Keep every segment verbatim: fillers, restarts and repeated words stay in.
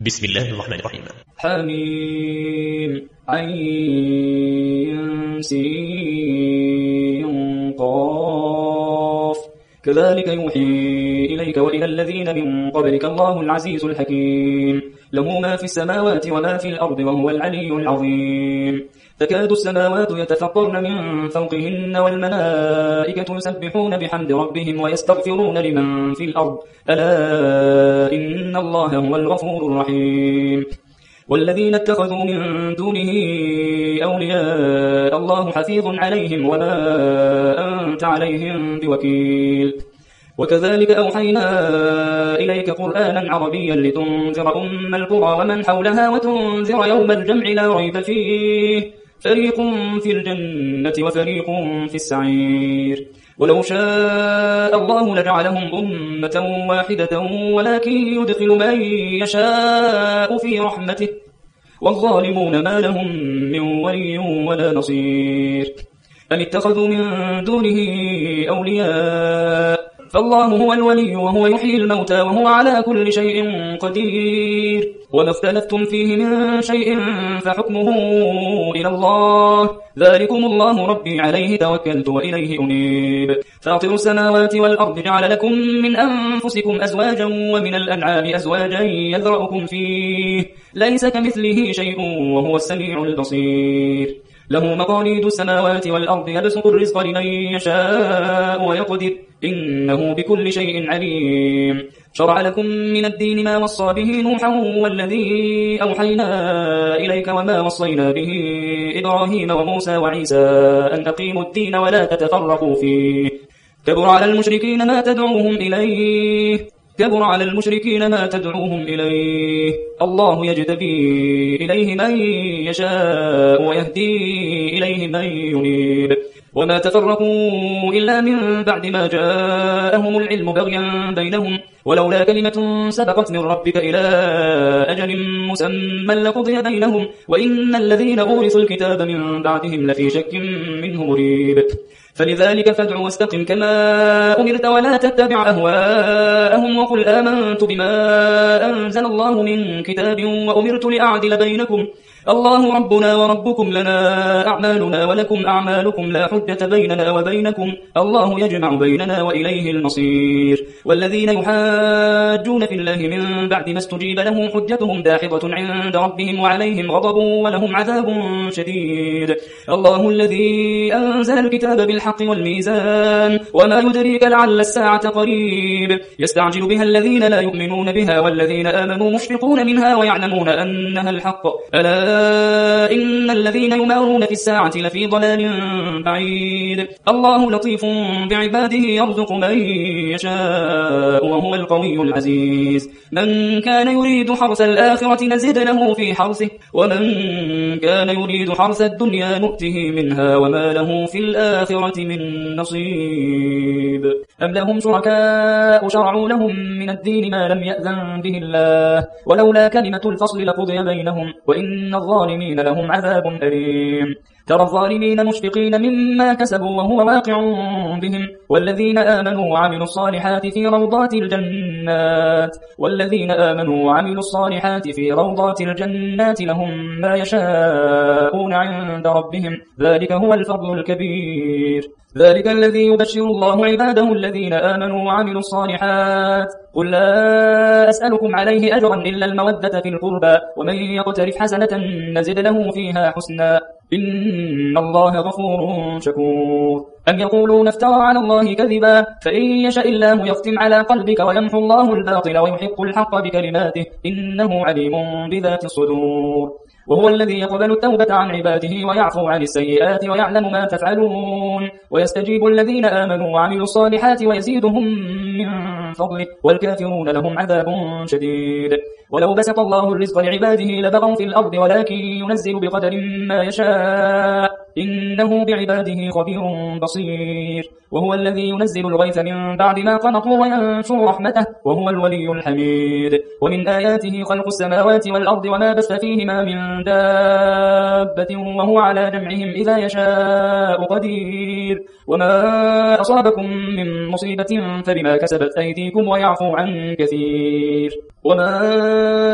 بسم الله الرحمن الرحيم. حميم عين سين قاف كذلك يوحي إليك وإلى الذين من قبلك الله العزيز الحكيم له ما في السماوات وما في الأرض وهو العلي العظيم تكاد السماوات يتفطرن من فوقهن والملائكة يسبحون بحمد ربهم ويستغفرون لمن في الأرض ألا إن الله هو الغفور الرحيم والذين اتخذوا من دونه أولياء الله حفيظ عليهم وما أنت عليهم بوكيل وكذلك أوحينا إليك قرآنا عربيا لتنذر أم القرى ومن حولها وتنذر يوم الجمع لا ريب فيه فريق في الجنة وفريق في السعير ولو شاء الله لجعلهم أمة واحدة ولكن يدخل من يشاء في رحمته والظالمون ما لهم من ولي ولا نصير أم اتخذوا من دونه أولياء فالله هو الولي وهو يحيي الموتى وهو على كل شيء قدير وما اختلفتم فيه من شيء فحكمه إلى الله ذلكم الله ربي عليه توكلت وإليه أنيب فاطر السماوات والأرض جعل لكم من أنفسكم أزواجا ومن الأنعام أزواجا يذرأكم فيه ليس كمثله شيء وهو السميع البصير له مقاليد السماوات والأرض يبسط الرزق لمن يشاء ويقدر إنه بكل شيء عليم شرع لكم من الدين ما وصى به نوحا والذي أوحينا إليك وما وصينا به إبراهيم وموسى وعيسى أن أقيموا الدين ولا تتفرقوا فيه كبر على المشركين ما تدعوهم إليه كبر على المشركين ما تدعوهم إليه الله يجتبي إليه من يشاء ويهدي إليه من ينيب وما تفرقوا إلا من بعد ما جاءهم العلم بغيا بينهم ولولا كلمة سبقت من ربك إلى أجل مسمى لقضي بينهم وإن الذين أورثوا الكتاب من بعدهم لفي شك منه مريب فلذلك فادع واستقم كما أمرت ولا تتبع أهواءهم وقل آمنت بما أنزل الله من كتاب وأمرت لأعدل بينكم الله ربنا وربكم لنا أعمالنا ولكم أعمالكم لا حجة بيننا وبينكم الله يجمع بيننا وإليه المصير والذين يحاجون في الله من بعد ما استجيب له حجتهم داحضة عند ربهم وعليهم غضب ولهم عذاب شديد الله الذي أنزل الكتاب بالحق والميزان وما يدريك لعل الساعة قريب يستعجل بها الذين لا يؤمنون بها والذين آمنوا مشفقون منها ويعلمون أنها الحق ألا إن الذين يمارون في الساعة لفي ضلال بعيد الله لطيف بعباده يرزق من يشاء وهو القوي العزيز من كان يريد حرث الآخرة نزد له في حرثه ومن كان يريد حرث الدنيا نؤته منها وما له في الآخرة من نصيب أم لهم شركاء شرعوا لهم من الدين ما لم يأذن به الله ولولا كلمة الفصل لقضي بينهم وإن الظالمين لهم عذاب أليم ترى الظالمين مشفقين مما كسبوا وهو واقع بهم والذين آمنوا وعملوا الصالحات في روضات الجنات والذين آمنوا وعملوا الصالحات في روضات الجنات لهم ما يشاءون عند ربهم ذلك هو الفضل الكبير ذلك الذي يبشر الله عباده الذين آمنوا وعملوا الصالحات قل لا أسألكم عليه أجرا إلا المودة في القربى ومن يقترف حسنة نزد له فيها حسنا إن الله غفور شكور أم يقولون افترى على الله كذبا فإن يشاء الله يختم على قلبك ويمحو الله الباطل ويحق الحق بكلماته إنه عليم بذات الصدور وهو الذي يقبل التوبة عن عباده ويعفو عن السيئات ويعلم ما تفعلون ويستجيب الذين آمنوا وعملوا الصالحات ويزيدهم من فضله والكافرون لهم عذاب شديد ولو بسط الله الرزق لعباده لبغوا في الأرض ولكن ينزل بقدر ما يشاء إنه بعباده خبير بصير وهو الذي ينزل الغيث من بعد ما قنطوا وينشر رحمته وهو الولي الحميد ومن آياته خلق السماوات والأرض وما بث فيهما من دابة وهو على جمعهم إذا يشاء قدير وما أصابكم من مصيبة فبما كسبت أيديكم ويعفو عن كثير وما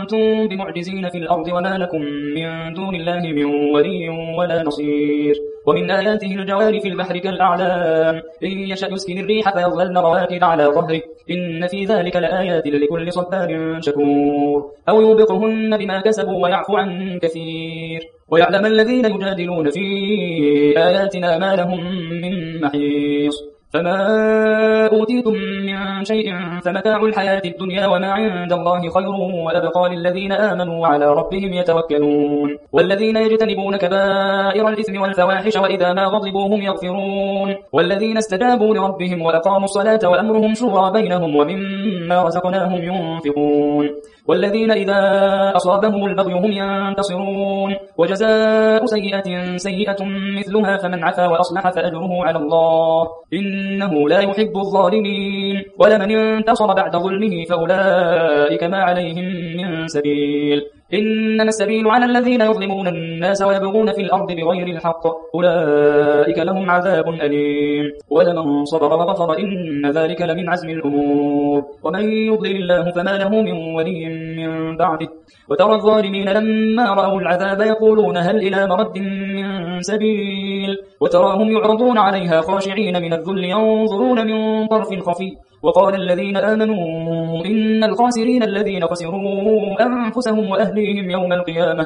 أنتم بمعجزين في الأرض وما لكم من دون الله من ولي ولا نصير. ومن آياته الجوار في البحر كالأعلام إن يشأ يسكن الريح فيظللن رواكد على ظهره إن في ذلك لآيات لكل صبار شكور. أو يوبقهن بما كسبوا ويعفو عن كثير ويعلم الذين يجادلون في آياتنا ما لهم من محيص. فما أوتيتم من شيء فمتاع الحياة الدنيا وما عند الله خير وأبقى للذين آمنوا وعلى ربهم يتوكلون. والذين يجتنبون كبائر الإثم والفواحش وإذا ما غضبوا هم يغفرون. والذين استجابوا لربهم وأقاموا الصلاة وأمرهم شورى بينهم ومما رزقناهم ينفقون. والذين إذا أصابهم البغي هم ينتصرون. وجزاء سيئة سيئة مثلها فمن عفا وأصلح فأجره على الله إنه لا يحب الظالمين. ولمن انتصر بعد ظلمه فأولئك ما عليهم من سبيل إنما السبيل على الذين يظلمون الناس ويبغون في الأرض بغير الحق أولئك لهم عذاب أليم. ولمن صبر وغفر إن ذلك لمن عزم الأمور. ومن يضلل الله فما له من ولي من بعده. وترى الظالمين لما رأوا العذاب يقولون هل إلى مرد من سبيل وتراهم يعرضون عليها خاشعين من الذل ينظرون من طرف خفي. وقال الذين آمنوا إن الخاسرين الذين خسروا أنفسهم وأهليهم يوم القيامة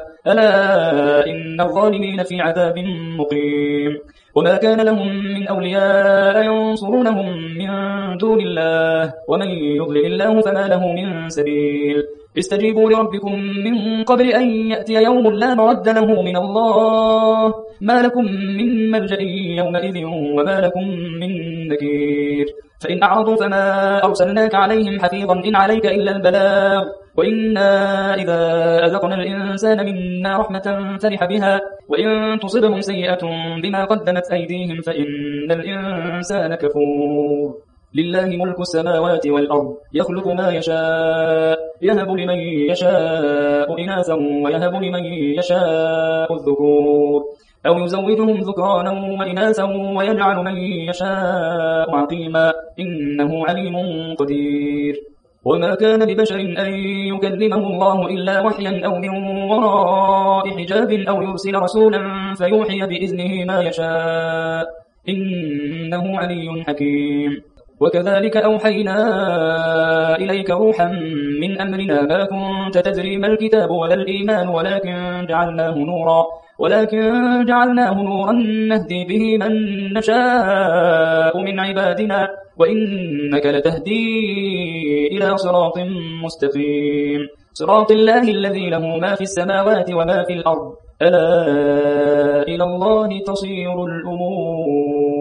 ألا إن الظالمين في عذاب مقيم. وما كان لهم من أولياء ينصرونهم من دون الله ومن يضلل الله فما له من سبيل. استجيبوا لربكم من قبل أن يأتي يوم لا مرد له من الله ما لكم من ملجأ يومئذ وما لكم من نكير. فإن أعرضوا فما أرسلناك عليهم حفيظا إن عليك إلا البلاغ وإنا إذا أذقنا الإنسان منا رحمة فرح بها وإن تصبهم سيئة بما قدمت أيديهم فإن الإنسان كفور. لله ملك السماوات والأرض يخلق ما يشاء يهب لمن يشاء إناثا ويهب لمن يشاء الذكور أو يزوجهم ذكرانا وإناثا ويجعل من يشاء عقيما إنه عليم قدير. وما كان لبشر أن يكلمه الله إلا وحيا أو من وراء حجاب أو يرسل رسولا فيوحي بإذنه ما يشاء إنه علي حكيم. وكذلك أوحينا إليك روحا من أمرنا ما كنت تدري ما الكتاب ولا الإيمان ولكن جعلناه نورا ولكن جعلناه نورا نهدي به من نشاء من عبادنا وإنك لتهدي إلى صراط مستقيم صراط الله الذي له ما في السماوات وما في الأرض ألا إلى الله تصير الأمور.